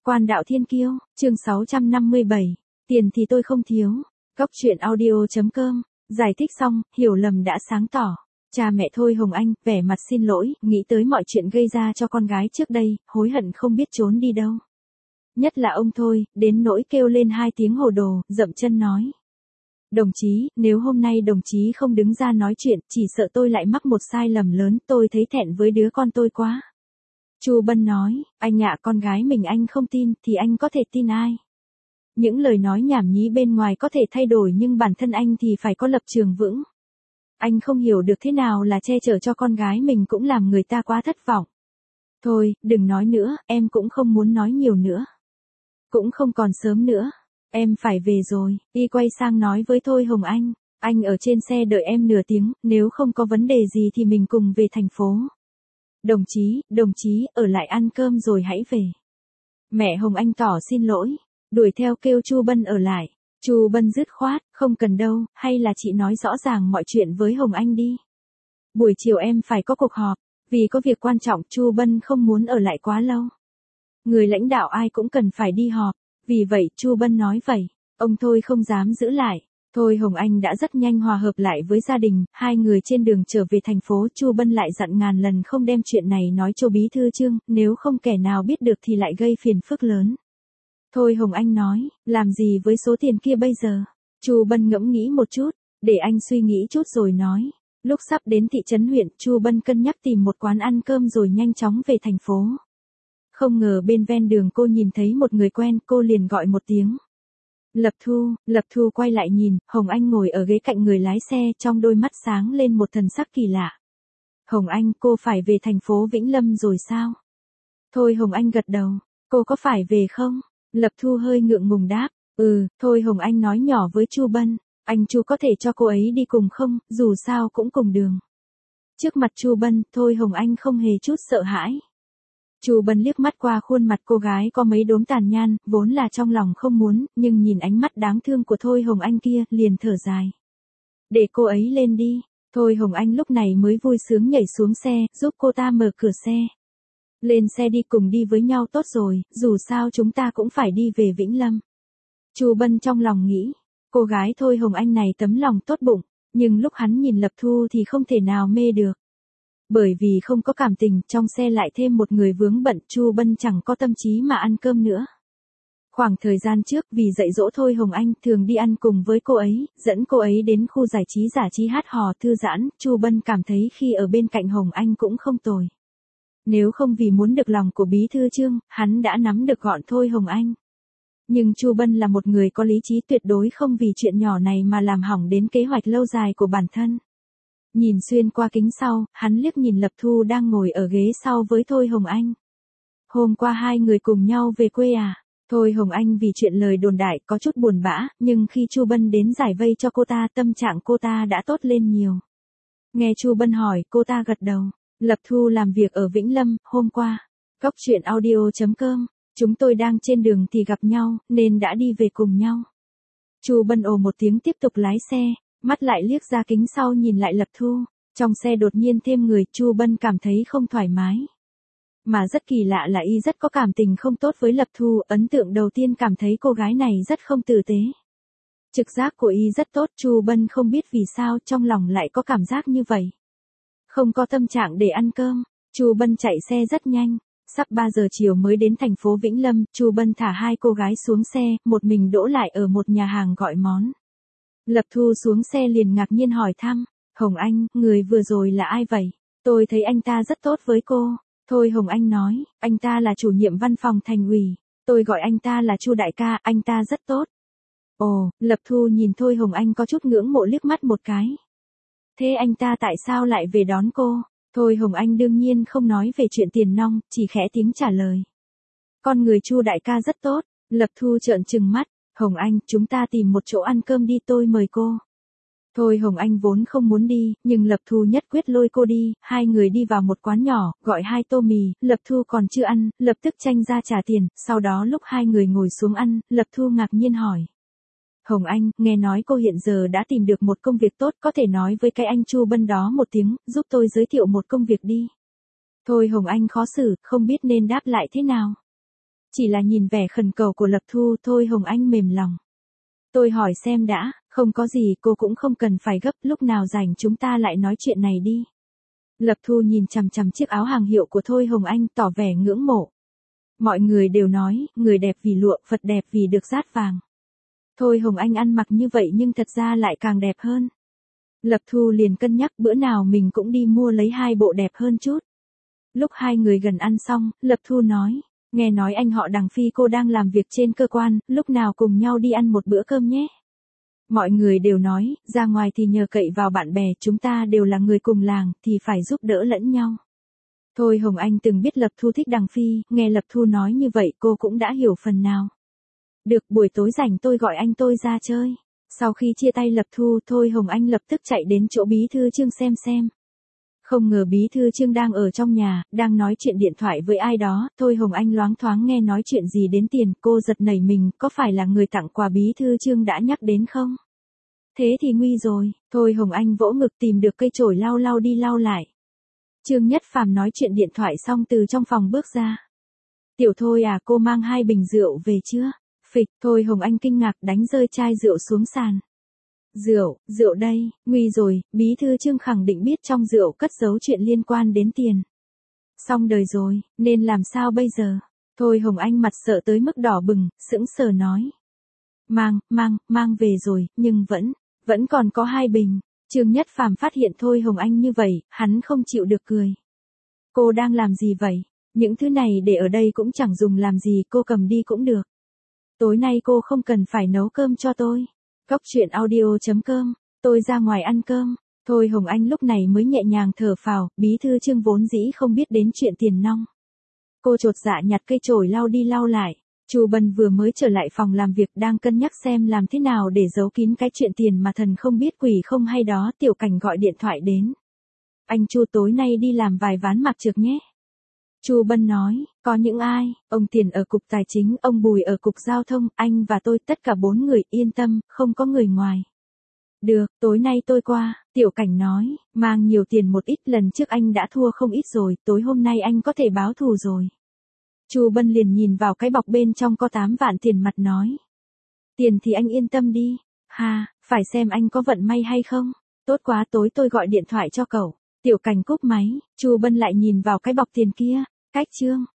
Quan đạo thiên kiêu, chương 657. Tiền thì tôi không thiếu. Góc truyện audio.com. Giải thích xong, hiểu lầm đã sáng tỏ. Cha mẹ Thôi Hồng Anh, vẻ mặt xin lỗi, nghĩ tới mọi chuyện gây ra cho con gái trước đây, hối hận không biết trốn đi đâu. Nhất là ông Thôi, đến nỗi kêu lên 2 tiếng hồ đồ, dậm chân nói. Đồng chí, nếu hôm nay đồng chí không đứng ra nói chuyện, chỉ sợ tôi lại mắc một sai lầm lớn, tôi thấy thẹn với đứa con tôi quá. Chu Bân nói, anh ạ, con gái mình anh không tin, thì anh có thể tin ai? Những lời nói nhảm nhí bên ngoài có thể thay đổi nhưng bản thân anh thì phải có lập trường vững. Anh không hiểu được thế nào là che chở cho con gái mình cũng làm người ta quá thất vọng. Thôi, đừng nói nữa, em cũng không muốn nói nhiều nữa. Cũng không còn sớm nữa. Em phải về rồi, y quay sang nói với Thôi Hồng anh ở trên xe đợi em nửa tiếng, nếu không có vấn đề gì thì mình cùng về thành phố. Đồng chí, ở lại ăn cơm rồi hãy về. Mẹ Hồng Anh tỏ xin lỗi, đuổi theo kêu Chu Bân ở lại. Chu Bân dứt khoát, không cần đâu, hay là chị nói rõ ràng mọi chuyện với Hồng Anh đi. Buổi chiều em phải có cuộc họp, vì có việc quan trọng Chu Bân không muốn ở lại quá lâu. Người lãnh đạo ai cũng cần phải đi họp, vì vậy Chu Bân nói vậy, ông Thôi không dám giữ lại. Thôi Hồng Anh đã rất nhanh hòa hợp lại với gia đình, hai người trên đường trở về thành phố Chu Bân lại dặn ngàn lần không đem chuyện này nói cho bí thư Trương, nếu không kẻ nào biết được thì lại gây phiền phức lớn. Thôi Hồng Anh nói, làm gì với số tiền kia bây giờ? Chu Bân ngẫm nghĩ một chút, để anh suy nghĩ chút rồi nói. Lúc sắp đến thị trấn huyện, Chu Bân cân nhắc tìm một quán ăn cơm rồi nhanh chóng về thành phố. Không ngờ bên ven đường cô nhìn thấy một người quen, cô liền gọi một tiếng. Lập Thu quay lại nhìn, Hồng Anh ngồi ở ghế cạnh người lái xe, trong đôi mắt sáng lên một thần sắc kỳ lạ. Hồng Anh, cô phải về thành phố Vĩnh Lâm rồi sao? Thôi Hồng Anh gật đầu, cô có phải về không? Lập Thu hơi ngượng ngùng đáp, Thôi Hồng Anh nói nhỏ với Chu Bân, anh Chu có thể cho cô ấy đi cùng không, dù sao cũng cùng đường. Trước mặt Chu Bân, Thôi Hồng Anh không hề chút sợ hãi. Chu Bân liếc mắt qua khuôn mặt cô gái có mấy đốm tàn nhan, vốn là trong lòng không muốn, nhưng nhìn ánh mắt đáng thương của Thôi Hồng Anh kia, liền thở dài. Để cô ấy lên đi. Thôi Hồng Anh lúc này mới vui sướng nhảy xuống xe, giúp cô ta mở cửa xe. Lên xe đi, cùng đi với nhau tốt rồi, dù sao chúng ta cũng phải đi về Vĩnh Lâm. Chu Bân trong lòng nghĩ, cô gái Thôi Hồng Anh này tấm lòng tốt bụng, nhưng lúc hắn nhìn Lập Thu thì không thể nào mê được. Bởi vì không có cảm tình, trong xe lại thêm một người vướng bận, Chu Bân chẳng có tâm trí mà ăn cơm nữa. Khoảng thời gian trước vì dạy dỗ Thôi Hồng Anh thường đi ăn cùng với cô ấy, dẫn cô ấy đến khu giải trí giải trí hát hò thư giãn, Chu Bân cảm thấy khi ở bên cạnh Hồng Anh cũng không tồi. Nếu không vì muốn được lòng của bí thư Trương, hắn đã nắm được gọn Thôi Hồng Anh. Nhưng Chu Bân là một người có lý trí, tuyệt đối không vì chuyện nhỏ này mà làm hỏng đến kế hoạch lâu dài của bản thân. Nhìn xuyên qua kính sau, hắn liếc nhìn Lập Thu đang ngồi ở ghế sau với Thôi Hồng Anh. Hôm qua hai người cùng nhau về quê à? Thôi Hồng Anh vì chuyện lời đồn đại có chút buồn bã, nhưng khi Chu Bân đến giải vây cho cô ta, tâm trạng cô ta đã tốt lên nhiều. Nghe Chu Bân hỏi, cô ta gật đầu. Lập Thu làm việc ở Vĩnh Lâm, hôm qua. Góc truyện audio.com. Chúng tôi đang trên đường thì gặp nhau, nên đã đi về cùng nhau. Chu Bân ồ một tiếng tiếp tục lái xe, mắt lại liếc ra kính sau nhìn lại Lập Thu. Trong xe đột nhiên thêm người, Chu Bân cảm thấy không thoải mái. Mà rất kỳ lạ là y rất có cảm tình không tốt với Lập Thu, ấn tượng đầu tiên cảm thấy cô gái này rất không tử tế. Trực giác của y rất tốt, Chu Bân không biết vì sao trong lòng lại có cảm giác như vậy. Không có tâm trạng để ăn cơm, Chu Bân chạy xe rất nhanh. Sắp 3 giờ chiều mới đến thành phố Vĩnh Lâm, Chu Bân thả hai cô gái xuống xe, một mình đỗ lại ở một nhà hàng gọi món. Lập Thu xuống xe liền ngạc nhiên hỏi thăm, Hồng Anh, người vừa rồi là ai vậy? Tôi thấy anh ta rất tốt với cô. Thôi Hồng Anh nói, anh ta là chủ nhiệm văn phòng thành ủy, tôi gọi anh ta là Chu đại ca, anh ta rất tốt. Ồ, Lập Thu nhìn Thôi Hồng Anh có chút ngưỡng mộ liếc mắt một cái. Thế anh ta tại sao lại về đón cô? Thôi Hồng Anh đương nhiên không nói về chuyện tiền nong, chỉ khẽ tiếng trả lời. Con người Chu đại ca rất tốt. Lập Thu trợn trừng mắt, Hồng Anh, chúng ta tìm một chỗ ăn cơm đi, tôi mời cô. Thôi Hồng Anh vốn không muốn đi, nhưng Lập Thu nhất quyết lôi cô đi, hai người đi vào một quán nhỏ, gọi 2 tô mì, Lập Thu còn chưa ăn, lập tức tranh ra trả tiền, sau đó lúc hai người ngồi xuống ăn, Lập Thu ngạc nhiên hỏi. Hồng Anh, nghe nói cô hiện giờ đã tìm được một công việc tốt, có thể nói với cái anh Chu Bân đó một tiếng, giúp tôi giới thiệu một công việc đi. Thôi Hồng Anh khó xử, không biết nên đáp lại thế nào. Chỉ là nhìn vẻ khẩn cầu của Lập Thu thôi Hồng Anh mềm lòng. Tôi hỏi xem đã, không có gì cô cũng không cần phải gấp, lúc nào rảnh chúng ta lại nói chuyện này đi. Lập Thu nhìn chằm chằm chiếc áo hàng hiệu của Thôi Hồng Anh tỏ vẻ ngưỡng mộ. Mọi người đều nói, người đẹp vì lụa, Phật đẹp vì được dát vàng. Thôi Hồng Anh ăn mặc như vậy nhưng thật ra lại càng đẹp hơn. Lập Thu liền cân nhắc bữa nào mình cũng đi mua lấy 2 bộ đẹp hơn chút. Lúc hai người gần ăn xong, Lập Thu nói, nghe nói anh họ Đằng Phi cô đang làm việc trên cơ quan, lúc nào cùng nhau đi ăn một bữa cơm nhé. Mọi người đều nói, ra ngoài thì nhờ cậy vào bạn bè, chúng ta đều là người cùng làng, thì phải giúp đỡ lẫn nhau. Thôi Hồng Anh từng biết Lập Thu thích Đằng Phi, nghe Lập Thu nói như vậy cô cũng đã hiểu phần nào. Được, buổi tối rảnh tôi gọi anh tôi ra chơi. Sau khi chia tay Lập Thu, Thôi Hồng Anh lập tức chạy đến chỗ Bí thư Trương xem. Không ngờ Bí thư Trương đang ở trong nhà, đang nói chuyện điện thoại với ai đó, Thôi Hồng Anh loáng thoáng nghe nói chuyện gì đến tiền, cô giật nảy mình, có phải là người tặng quà Bí thư Trương đã nhắc đến không? Thế thì nguy rồi, Thôi Hồng Anh vỗ ngực tìm được cây chổi lau đi lau lại. Trương Nhất Phàm nói chuyện điện thoại xong từ trong phòng bước ra. Tiểu Thôi à, cô mang 2 bình rượu về chưa? Phịch, Thôi Hồng Anh kinh ngạc đánh rơi chai rượu xuống sàn. Rượu đây, nguy rồi, Bí thư Trương khẳng định biết trong rượu cất giấu chuyện liên quan đến tiền. Xong đời rồi, nên làm sao bây giờ? Thôi Hồng Anh mặt sợ tới mức đỏ bừng, sững sờ nói. Mang về rồi, nhưng vẫn còn có 2 bình. Trương Nhất Phàm phát hiện Thôi Hồng Anh như vậy, hắn không chịu được cười. Cô đang làm gì vậy? Những thứ này để ở đây cũng chẳng dùng làm gì, cô cầm đi cũng được. Tối nay cô không cần phải nấu cơm cho tôi. Cóc truyện audio.com, tôi ra ngoài ăn cơm. Thôi Hồng Anh lúc này mới nhẹ nhàng thở phào, Bí thư Trương vốn dĩ không biết đến chuyện tiền nong. Cô chột dạ nhặt cây chổi lau đi lau lại. Chu Bân vừa mới trở lại phòng làm việc đang cân nhắc xem làm thế nào để giấu kín cái chuyện tiền mà thần không biết quỷ không hay đó. Tiểu Cảnh gọi điện thoại đến. Anh Chu tối nay đi làm vài ván mặt trược nhé. Chu Bân nói, có những ai, ông Tiền ở cục tài chính, ông Bùi ở cục giao thông, anh và tôi tất cả 4 người, yên tâm, không có người ngoài. Được, tối nay tôi qua, Tiểu Cảnh nói, mang nhiều tiền một ít, lần trước anh đã thua không ít rồi, tối hôm nay anh có thể báo thù rồi. Chu Bân liền nhìn vào cái bọc bên trong có 8 vạn tiền mặt nói. Tiền thì anh yên tâm đi, phải xem anh có vận may hay không, tốt quá tối tôi gọi điện thoại cho cậu. Tiểu Cảnh cúp máy, Chu Bân lại nhìn vào cái bọc tiền kia, cách Trương.